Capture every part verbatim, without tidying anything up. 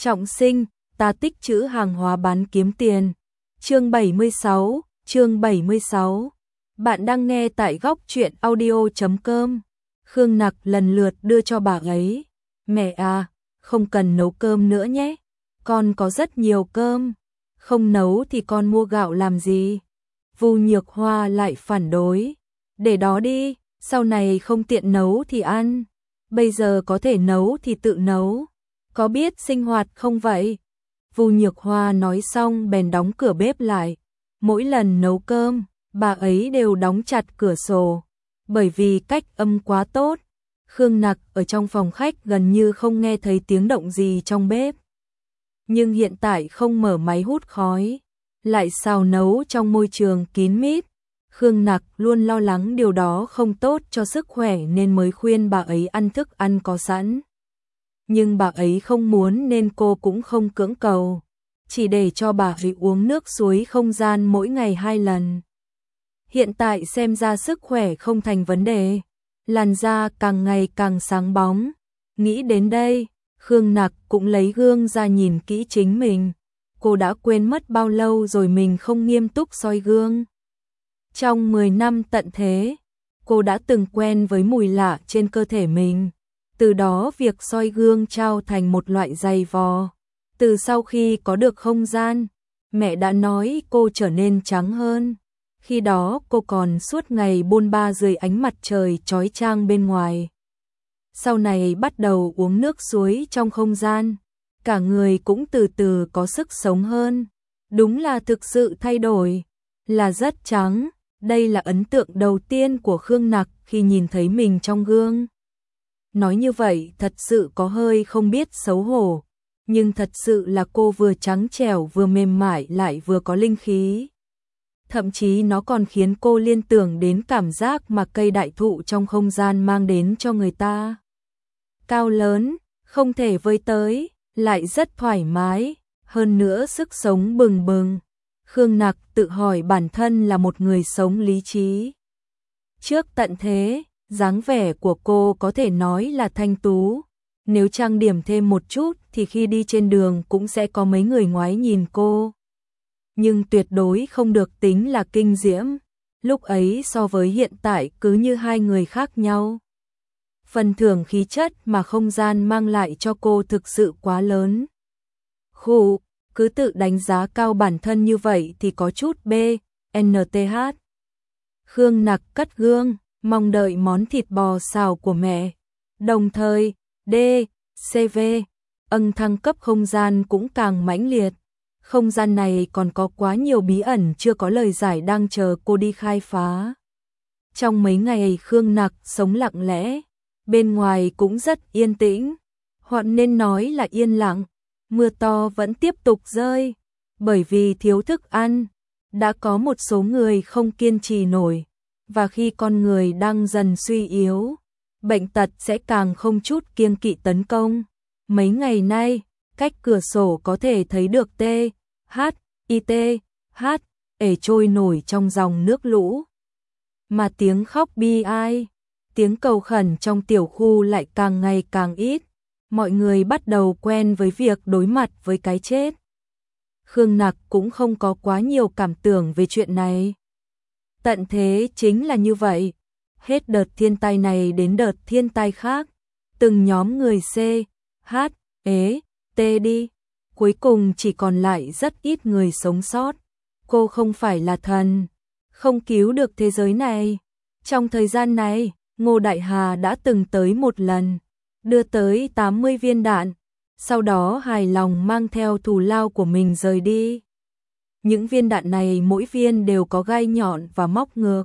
Trọng sinh, ta tích trữ hàng hóa bán kiếm tiền. Chương bảy mươi sáu, chương bảy mươi sáu. Bạn đang nghe tại góc truyện audio chấm com. Khương Nặc lần lượt đưa cho bà ấy. Mẹ à, không cần nấu cơm nữa nhé. Con có rất nhiều cơm. Không nấu thì con mua gạo làm gì? Vu Nhược Hoa lại phản đối. Để đó đi, sau này không tiện nấu thì ăn. Bây giờ có thể nấu thì tự nấu. Có biết sinh hoạt không vậy? Vu Nhược Hoa nói xong bèn đóng cửa bếp lại. Mỗi lần nấu cơm, bà ấy đều đóng chặt cửa sổ. Bởi vì cách âm quá tốt, Khương Nặc ở trong phòng khách gần như không nghe thấy tiếng động gì trong bếp. Nhưng hiện tại không mở máy hút khói, lại xào nấu trong môi trường kín mít. Khương Nặc luôn lo lắng điều đó không tốt cho sức khỏe nên mới khuyên bà ấy ăn thức ăn có sẵn. Nhưng bà ấy không muốn nên cô cũng không cưỡng cầu, chỉ để cho bà ấy uống nước suối không gian mỗi ngày hai lần. Hiện tại xem ra sức khỏe không thành vấn đề, làn da càng ngày càng sáng bóng. Nghĩ đến đây, Khương Nặc cũng lấy gương ra nhìn kỹ chính mình. Cô đã quên mất bao lâu rồi mình không nghiêm túc soi gương. Trong mười năm tận thế, cô đã từng quen với mùi lạ trên cơ thể mình. Từ đó việc soi gương trao thành một loại giày vò. Từ sau khi có được không gian, mẹ đã nói cô trở nên trắng hơn. Khi đó cô còn suốt ngày bôn ba dưới ánh mặt trời chói chang bên ngoài. Sau này bắt đầu uống nước suối trong không gian, cả người cũng từ từ có sức sống hơn. Đúng là thực sự thay đổi, là rất trắng. Đây là ấn tượng đầu tiên của Khương Nặc khi nhìn thấy mình trong gương. Nói như vậy thật sự có hơi không biết xấu hổ, nhưng thật sự là cô vừa trắng trẻo vừa mềm mại lại vừa có linh khí. Thậm chí nó còn khiến cô liên tưởng đến cảm giác mà cây đại thụ trong không gian mang đến cho người ta. Cao lớn, không thể với tới, lại rất thoải mái, hơn nữa sức sống bừng bừng. Khương Nặc tự hỏi bản thân là một người sống lý trí. Trước tận thế, dáng vẻ của cô có thể nói là thanh tú. Nếu trang điểm thêm một chút thì khi đi trên đường cũng sẽ có mấy người ngoái nhìn cô. Nhưng tuyệt đối không được tính là kinh diễm. Lúc ấy so với hiện tại cứ như hai người khác nhau. Phần thưởng khí chất mà không gian mang lại cho cô thực sự quá lớn. Khụ, cứ tự đánh giá cao bản thân như vậy thì có chút B, N T H. Khương Nặc cất gương, mong đợi món thịt bò xào của mẹ. Đồng thời, D, C V, ân thăng cấp không gian cũng càng mãnh liệt. Không gian này còn có quá nhiều bí ẩn chưa có lời giải đang chờ cô đi khai phá. Trong mấy ngày Khương Nặc sống lặng lẽ, bên ngoài cũng rất yên tĩnh, hoặc nên nói là yên lặng. Mưa to vẫn tiếp tục rơi, bởi vì thiếu thức ăn. Đã có một số người không kiên trì nổi, và khi con người đang dần suy yếu, bệnh tật sẽ càng không chút kiêng kỵ tấn công. Mấy ngày nay, cách cửa sổ có thể thấy được T, H, I T, H, ể trôi nổi trong dòng nước lũ. Mà tiếng khóc bi ai, tiếng cầu khẩn trong tiểu khu lại càng ngày càng ít. Mọi người bắt đầu quen với việc đối mặt với cái chết. Khương Nặc cũng không có quá nhiều cảm tưởng về chuyện này. Tận thế chính là như vậy. Hết đợt thiên tai này đến đợt thiên tai khác. Từng nhóm người C, H, E, T đi. Cuối cùng chỉ còn lại rất ít người sống sót. Cô không phải là thần, không cứu được thế giới này. Trong thời gian này, Ngô Đại Hà đã từng tới một lần, đưa tới tám mươi viên đạn, sau đó hài lòng mang theo thù lao của mình rời đi. Những viên đạn này mỗi viên đều có gai nhọn và móc ngược,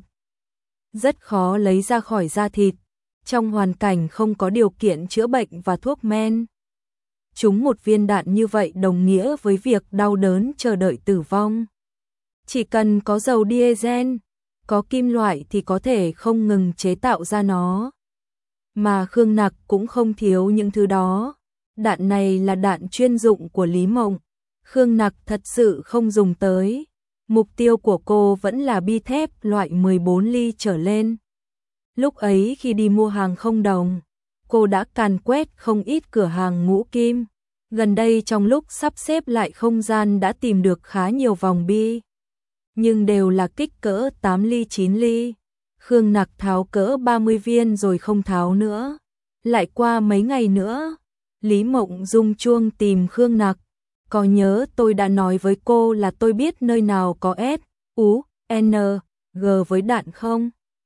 rất khó lấy ra khỏi da thịt, trong hoàn cảnh không có điều kiện chữa bệnh và thuốc men. Trúng một viên đạn như vậy đồng nghĩa với việc đau đớn chờ đợi tử vong. Chỉ cần có dầu diesel, có kim loại thì có thể không ngừng chế tạo ra nó. Mà Khương Nặc cũng không thiếu những thứ đó. Đạn này là đạn chuyên dụng của Lý Mộng. Khương Nặc thật sự không dùng tới. Mục tiêu của cô vẫn là bi thép loại mười bốn ly trở lên. Lúc ấy khi đi mua hàng không đồng, cô đã càn quét không ít cửa hàng ngũ kim. Gần đây trong lúc sắp xếp lại không gian đã tìm được khá nhiều vòng bi, nhưng đều là kích cỡ tám ly chín ly. Khương Nặc tháo cỡ ba mươi viên rồi không tháo nữa. Lại qua mấy ngày nữa, Lý Mộng Dung chuông tìm Khương Nặc. Có nhớ tôi đã nói với cô là tôi biết nơi nào có S, U, N, G với đạn không?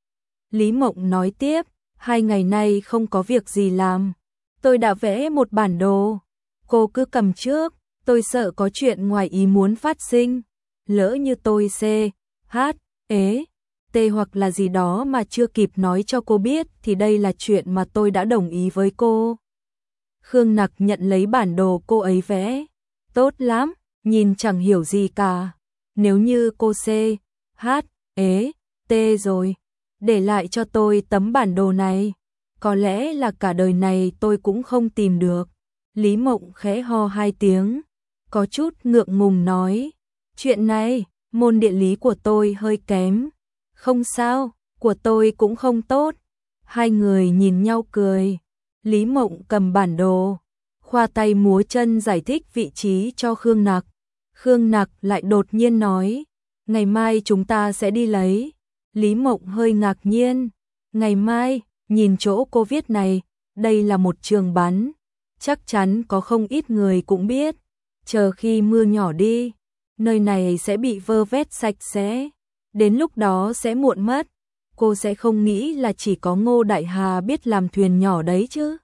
Lý Mộng nói tiếp, hai ngày nay không có việc gì làm. Tôi đã vẽ một bản đồ. Cô cứ cầm trước, tôi sợ có chuyện ngoài ý muốn phát sinh. Lỡ như tôi C, H, E, T hoặc là gì đó mà chưa kịp nói cho cô biết thì đây là chuyện mà tôi đã đồng ý với cô. Khương Nặc nhận lấy bản đồ cô ấy vẽ. Tốt lắm, nhìn chẳng hiểu gì cả. Nếu như cô C, H, E, T rồi, để lại cho tôi tấm bản đồ này. Có lẽ là cả đời này tôi cũng không tìm được. Lý Mộng khẽ ho hai tiếng, có chút ngượng ngùng nói. Chuyện này, môn địa lý của tôi hơi kém. Không sao, của tôi cũng không tốt. Hai người nhìn nhau cười. Lý Mộng cầm bản đồ, khoa tay múa chân giải thích vị trí cho Khương Nặc. Khương Nặc lại đột nhiên nói, ngày mai chúng ta sẽ đi lấy. Lý Mộng hơi ngạc nhiên. Ngày mai, nhìn chỗ cô viết này, đây là một trường bắn. Chắc chắn có không ít người cũng biết. Chờ khi mưa nhỏ đi, nơi này sẽ bị vơ vét sạch sẽ. Đến lúc đó sẽ muộn mất. Cô sẽ không nghĩ là chỉ có Ngô Đại Hà biết làm thuyền nhỏ đấy chứ.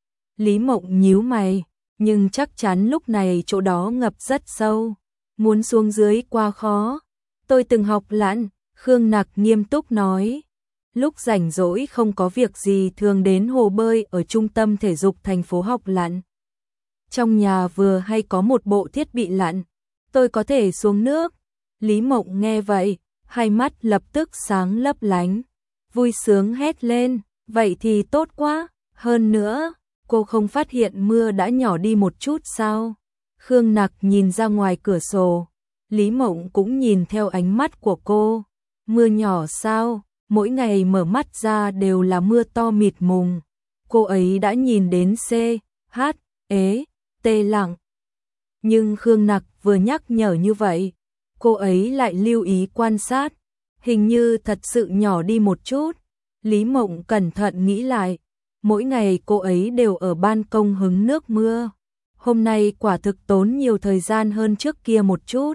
Lý Mộng nhíu mày, nhưng chắc chắn lúc này chỗ đó ngập rất sâu. Muốn xuống dưới qua khó. Tôi từng học lặn, Khương Nặc nghiêm túc nói. Lúc rảnh rỗi không có việc gì thường đến hồ bơi ở trung tâm thể dục thành phố học lặn. Trong nhà vừa hay có một bộ thiết bị lặn, tôi có thể xuống nước. Lý Mộng nghe vậy, hai mắt lập tức sáng lấp lánh, vui sướng hét lên, vậy thì tốt quá, hơn nữa, cô không phát hiện mưa đã nhỏ đi một chút sao? Khương Nặc nhìn ra ngoài cửa sổ, Lý Mộng cũng nhìn theo ánh mắt của cô, mưa nhỏ sao? Mỗi ngày mở mắt ra đều là mưa to mịt mùng. Cô ấy đã nhìn đến C, H, E, T lặng. Nhưng Khương Nặc vừa nhắc nhở như vậy, cô ấy lại lưu ý quan sát, hình như thật sự nhỏ đi một chút. Lý Mộng cẩn thận nghĩ lại, mỗi ngày cô ấy đều ở ban công hứng nước mưa. Hôm nay quả thực tốn nhiều thời gian hơn trước kia một chút.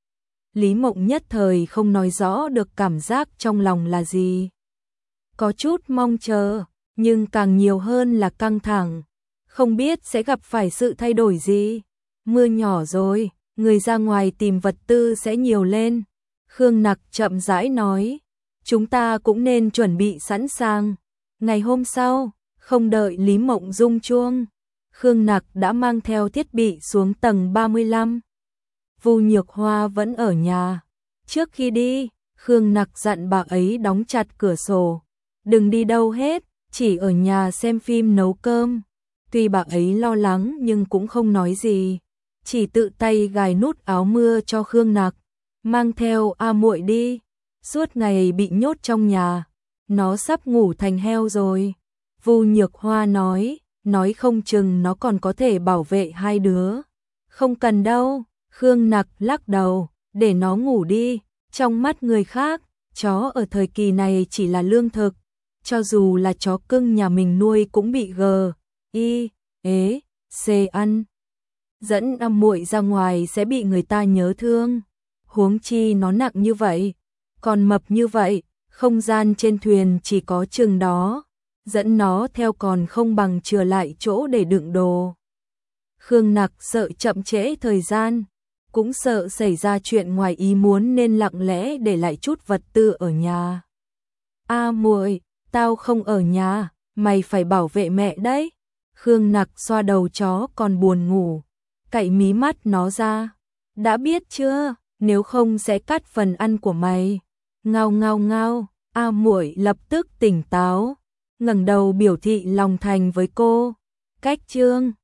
Lý Mộng nhất thời không nói rõ được cảm giác trong lòng là gì. Có chút mong chờ, nhưng càng nhiều hơn là căng thẳng. Không biết sẽ gặp phải sự thay đổi gì. Mưa nhỏ rồi, người ra ngoài tìm vật tư sẽ nhiều lên. Khương Nặc chậm rãi nói, chúng ta cũng nên chuẩn bị sẵn sàng. Ngày hôm sau, không đợi Lý Mộng rung chuông, Khương Nặc đã mang theo thiết bị xuống tầng ba mươi lăm. Vu Nhược Hoa vẫn ở nhà. Trước khi đi, Khương Nặc dặn bà ấy đóng chặt cửa sổ. Đừng đi đâu hết, chỉ ở nhà xem phim nấu cơm. Tuy bà ấy lo lắng nhưng cũng không nói gì. Chỉ tự tay gài nút áo mưa cho Khương Nặc. Mang theo A Muội đi. Suốt ngày bị nhốt trong nhà. Nó sắp ngủ thành heo rồi. Vu Nhược Hoa nói, nói không chừng nó còn có thể bảo vệ hai đứa. Không cần đâu. Khương Nặc lắc đầu, để nó ngủ đi. Trong mắt người khác, chó ở thời kỳ này chỉ là lương thực. Cho dù là chó cưng nhà mình nuôi cũng bị g, i, ế, c ăn. Dẫn A Muội ra ngoài sẽ bị người ta nhớ thương. Huống chi nó nặng như vậy, còn mập như vậy, không gian trên thuyền chỉ có chừng đó. Dẫn nó theo còn không bằng chừa lại chỗ để đựng đồ. Khương Nặc sợ chậm trễ thời gian, cũng sợ xảy ra chuyện ngoài ý muốn nên lặng lẽ để lại chút vật tư ở nhà. A Muội, tao không ở nhà, mày phải bảo vệ mẹ đấy. Khương Nặc xoa đầu chó còn buồn ngủ, cạy mí mắt nó ra. Đã biết chưa, nếu không sẽ cắt phần ăn của mày. Ngao ngao ngao, A Muội lập tức tỉnh táo, ngẩng đầu biểu thị lòng thành với cô. Cách chương